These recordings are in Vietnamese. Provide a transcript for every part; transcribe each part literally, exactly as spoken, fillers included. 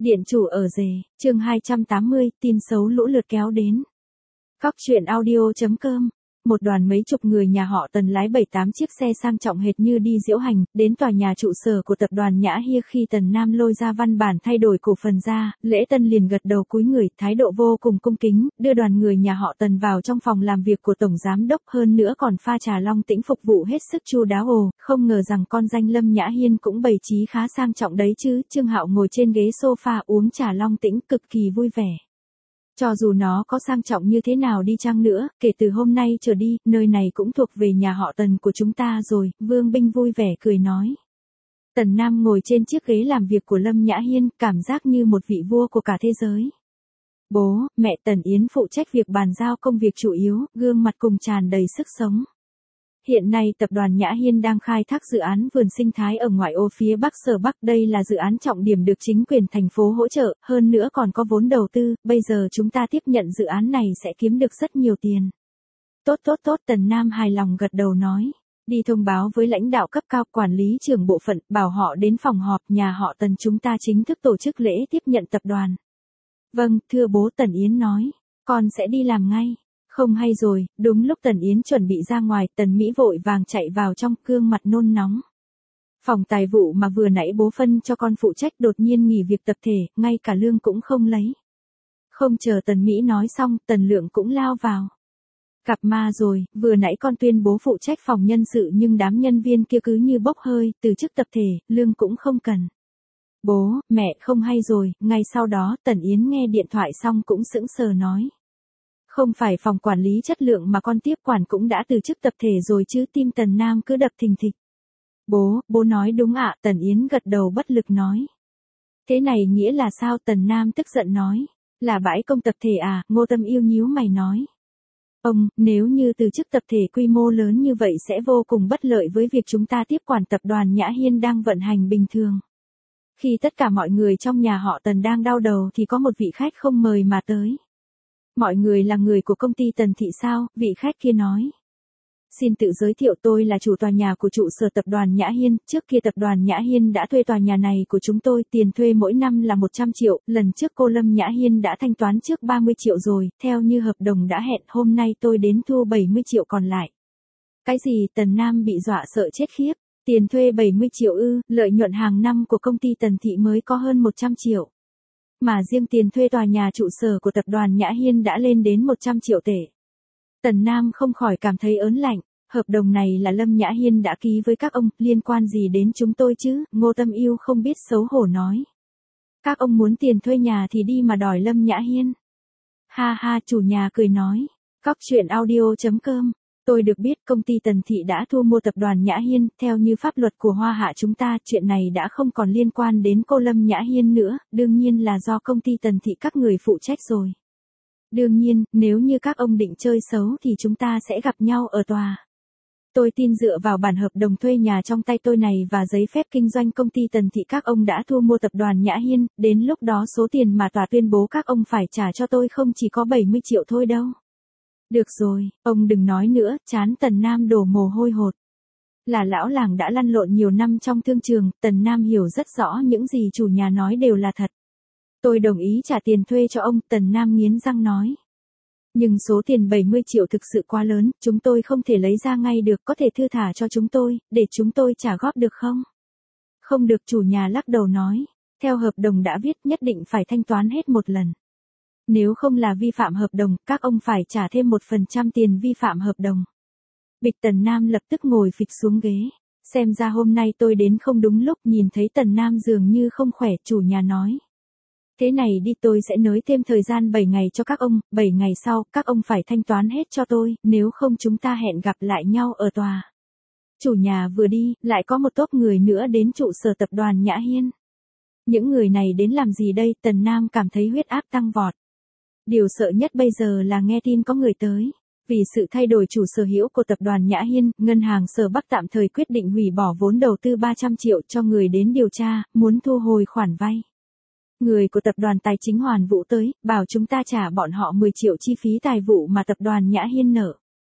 Điện chủ ở rể, chương hai trăm tám mươi, tin xấu lũ lượt kéo đến. Cóc truyện audio chấm com. Một đoàn mấy chục người nhà họ Tần lái bảy tám chiếc xe sang trọng hệt như đi diễu hành, đến tòa nhà trụ sở của tập đoàn Nhã Hia. Khi Tần Nam lôi ra văn bản thay đổi cổ phần ra, Lễ Tân liền gật đầu cúi người, thái độ vô cùng cung kính, đưa đoàn người nhà họ Tần vào trong phòng làm việc của tổng giám đốc, hơn nữa còn pha trà long tĩnh phục vụ hết sức chu đáo. Ồ, không ngờ rằng con danh Lâm Nhã Hiên cũng bày trí khá sang trọng đấy chứ. Trương Hạo ngồi trên ghế sofa uống trà long tĩnh cực kỳ vui vẻ. Cho dù nó có sang trọng như thế nào đi chăng nữa, kể từ hôm nay trở đi, nơi này cũng thuộc về nhà họ Tần của chúng ta rồi, Vương Binh vui vẻ cười nói. Tần Nam ngồi trên chiếc ghế làm việc của Lâm Nhã Hiên, cảm giác như một vị vua của cả thế giới. Bố, mẹ Tần Yến phụ trách việc bàn giao công việc chủ yếu, gương mặt cùng tràn đầy sức sống. Hiện nay tập đoàn Nhã Hiên đang khai thác dự án vườn sinh thái ở ngoại ô phía Bắc Sở Bắc. Đây là dự án trọng điểm được chính quyền thành phố hỗ trợ, hơn nữa còn có vốn đầu tư, bây giờ chúng ta tiếp nhận dự án này sẽ kiếm được rất nhiều tiền. Tốt tốt tốt, Tần Nam hài lòng gật đầu nói. Đi thông báo với lãnh đạo cấp cao, quản lý trưởng bộ phận, bảo họ đến phòng họp nhà họ Tần chúng ta chính thức tổ chức lễ tiếp nhận tập đoàn. Vâng, thưa bố, Tần Yến nói. Con sẽ đi làm ngay. Không hay rồi, đúng lúc Tần Yến chuẩn bị ra ngoài, Tần Mỹ vội vàng chạy vào trong, gương mặt nôn nóng. Phòng tài vụ mà vừa nãy bố phân cho con phụ trách đột nhiên nghỉ việc tập thể, ngay cả lương cũng không lấy. Không chờ Tần Mỹ nói xong, Tần Lượng cũng lao vào. Gặp ma rồi, vừa nãy con tuyên bố phụ trách phòng nhân sự nhưng đám nhân viên kia cứ như bốc hơi, từ chức tập thể, lương cũng không cần. Bố, mẹ, không hay rồi. Ngay sau đó, Tần Yến nghe điện thoại xong cũng sững sờ nói. Không phải phòng quản lý chất lượng mà con tiếp quản cũng đã từ chức tập thể rồi chứ. Tim Tần Nam cứ đập thình thịch. Bố, bố nói đúng ạ. Tần Yến gật đầu bất lực nói. Thế này nghĩa là sao? Tần Nam tức giận nói. Là bãi công tập thể à? Ngô Tâm Yêu nhíu mày nói. Ông, nếu như từ chức tập thể quy mô lớn như vậy sẽ vô cùng bất lợi với việc chúng ta tiếp quản tập đoàn Nhã Hiên đang vận hành bình thường. Khi tất cả mọi người trong nhà họ Tần đang đau đầu thì có một vị khách không mời mà tới. Mọi người là người của công ty Tần Thị sao? Vị khách kia nói. Xin tự giới thiệu, tôi là chủ tòa nhà của trụ sở tập đoàn Nhã Hiên. Trước kia tập đoàn Nhã Hiên đã thuê tòa nhà này của chúng tôi, tiền thuê mỗi năm là một trăm triệu, lần trước cô Lâm Nhã Hiên đã thanh toán trước ba mươi triệu rồi, theo như hợp đồng đã hẹn, hôm nay tôi đến thu bảy mươi triệu còn lại. Cái gì? Tần Nam bị dọa sợ chết khiếp. Tiền thuê bảy mươi triệu ư? Lợi nhuận hàng năm của công ty Tần Thị mới có hơn một trăm triệu. Mà riêng tiền thuê tòa nhà trụ sở của tập đoàn Nhã Hiên đã lên đến một trăm triệu tệ. Tần Nam không khỏi cảm thấy ớn lạnh, hợp đồng này là Lâm Nhã Hiên đã ký với các ông, liên quan gì đến chúng tôi chứ? Ngô Tâm Yêu không biết xấu hổ nói. Các ông muốn tiền thuê nhà thì đi mà đòi Lâm Nhã Hiên. Ha ha, chủ nhà cười nói. Cóc truyện audio chấm com. Tôi được biết công ty Tần Thị đã thu mua tập đoàn Nhã Hiên, theo như pháp luật của Hoa Hạ chúng ta, chuyện này đã không còn liên quan đến cô Lâm Nhã Hiên nữa, đương nhiên là do công ty Tần Thị các người phụ trách rồi. Đương nhiên, nếu như các ông định chơi xấu thì chúng ta sẽ gặp nhau ở tòa. Tôi tin dựa vào bản hợp đồng thuê nhà trong tay tôi này và giấy phép kinh doanh công ty Tần Thị các ông đã thu mua tập đoàn Nhã Hiên, đến lúc đó số tiền mà tòa tuyên bố các ông phải trả cho tôi không chỉ có bảy mươi triệu thôi đâu. Được rồi, ông đừng nói nữa, chán Tần Nam đổ mồ hôi hột. Là lão làng đã lăn lộn nhiều năm trong thương trường, Tần Nam hiểu rất rõ những gì chủ nhà nói đều là thật. Tôi đồng ý trả tiền thuê cho ông, Tần Nam nghiến răng nói. Nhưng số tiền bảy mươi triệu thực sự quá lớn, chúng tôi không thể lấy ra ngay được, có thể thư thả cho chúng tôi, để chúng tôi trả góp được không? Không được, chủ nhà lắc đầu nói. Theo hợp đồng đã viết nhất định phải thanh toán hết một lần. Nếu không là vi phạm hợp đồng, các ông phải trả thêm một phần trăm tiền vi phạm hợp đồng. Bịch. Tần Nam lập tức ngồi phịch xuống ghế. Xem ra hôm nay tôi đến không đúng lúc, nhìn thấy Tần Nam dường như không khỏe, chủ nhà nói. Thế này đi, tôi sẽ nới thêm thời gian bảy ngày cho các ông, bảy ngày sau, các ông phải thanh toán hết cho tôi, nếu không chúng ta hẹn gặp lại nhau ở tòa. Chủ nhà vừa đi, lại có một tốp người nữa đến trụ sở tập đoàn Nhã Hiên. Những người này đến làm gì đây? Tần Nam cảm thấy huyết áp tăng vọt. Điều sợ nhất bây giờ là nghe tin có người tới. Vì sự thay đổi chủ sở hữu của tập đoàn Nhã Hiên, ngân hàng Sở Bắc tạm thời quyết định hủy bỏ vốn đầu tư ba trăm triệu cho người đến điều tra, muốn thu hồi khoản vay. Người của tập đoàn Tài chính Hoàn Vũ tới, bảo chúng ta trả bọn họ mười triệu chi phí tài vụ mà tập đoàn Nhã Hiên nợ.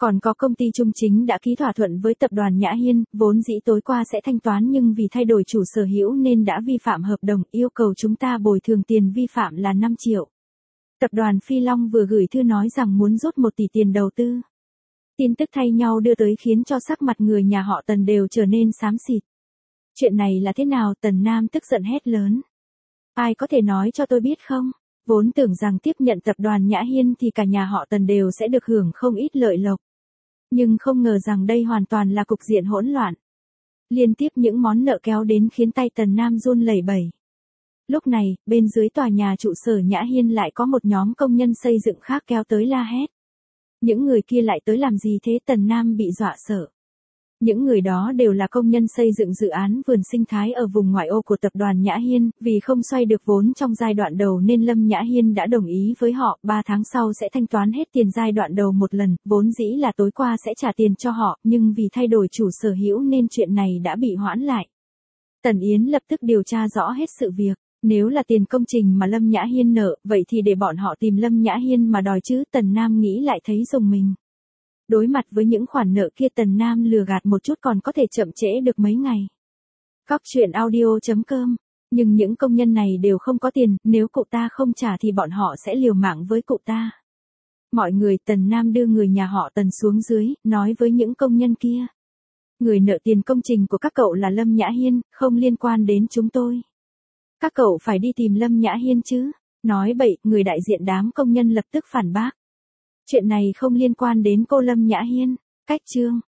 Còn có công ty Trung Chính đã ký thỏa thuận với tập đoàn Nhã Hiên, vốn dĩ tối qua sẽ thanh toán nhưng vì thay đổi chủ sở hữu nên đã vi phạm hợp đồng, yêu cầu chúng ta bồi thường tiền vi phạm là năm triệu. Tập đoàn Phi Long vừa gửi thư nói rằng muốn rút một tỷ tiền đầu tư. Tin tức thay nhau đưa tới khiến cho sắc mặt người nhà họ Tần đều trở nên xám xịt. Chuyện này là thế nào? Tần Nam tức giận hét lớn. Ai có thể nói cho tôi biết không? Vốn tưởng rằng tiếp nhận tập đoàn Nhã Hiên thì cả nhà họ Tần đều sẽ được hưởng không ít lợi lộc. Nhưng không ngờ rằng đây hoàn toàn là cục diện hỗn loạn. Liên tiếp những món nợ kéo đến khiến tay Tần Nam run lẩy bẩy. Lúc này, bên dưới tòa nhà trụ sở Nhã Hiên lại có một nhóm công nhân xây dựng khác kéo tới la hét. Những người kia lại tới làm gì thế? Tần Nam bị dọa sợ. Những người đó đều là công nhân xây dựng dự án vườn sinh thái ở vùng ngoại ô của tập đoàn Nhã Hiên, vì không xoay được vốn trong giai đoạn đầu nên Lâm Nhã Hiên đã đồng ý với họ, ba tháng sau sẽ thanh toán hết tiền giai đoạn đầu một lần, vốn dĩ là tối qua sẽ trả tiền cho họ, nhưng vì thay đổi chủ sở hữu nên chuyện này đã bị hoãn lại. Tần Yến lập tức điều tra rõ hết sự việc. Nếu là tiền công trình mà Lâm Nhã Hiên nợ, vậy thì để bọn họ tìm Lâm Nhã Hiên mà đòi chứ. Tần Nam nghĩ lại thấy rùng mình. Đối mặt với những khoản nợ kia Tần Nam lừa gạt một chút còn có thể chậm trễ được mấy ngày. Cóc truyện audio chấm com. Nhưng những công nhân này đều không có tiền, nếu cụ ta không trả thì bọn họ sẽ liều mạng với cụ ta. Mọi người, Tần Nam đưa người nhà họ Tần xuống dưới, nói với những công nhân kia. Người nợ tiền công trình của các cậu là Lâm Nhã Hiên, không liên quan đến chúng tôi. Các cậu phải đi tìm Lâm Nhã Hiên chứ. Nói bậy, người đại diện đám công nhân lập tức phản bác. Chuyện này không liên quan đến cô Lâm Nhã Hiên. Cách chương.